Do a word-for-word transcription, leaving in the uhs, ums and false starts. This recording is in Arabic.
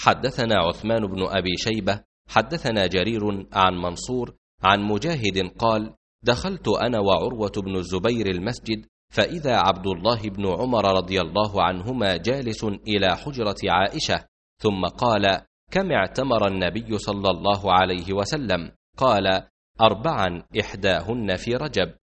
حدثنا عثمان بن أبي شيبة حدثنا جرير عن منصور عن مجاهد قال: دخلت أنا وعروة بن الزبير المسجد، فإذا عبد الله بن عمر رضي الله عنهما جالس إلى حجرة عائشة، ثم قال: كم اعتمر النبي صلى الله عليه وسلم؟ قال: أربعا، إحداهن في رجب.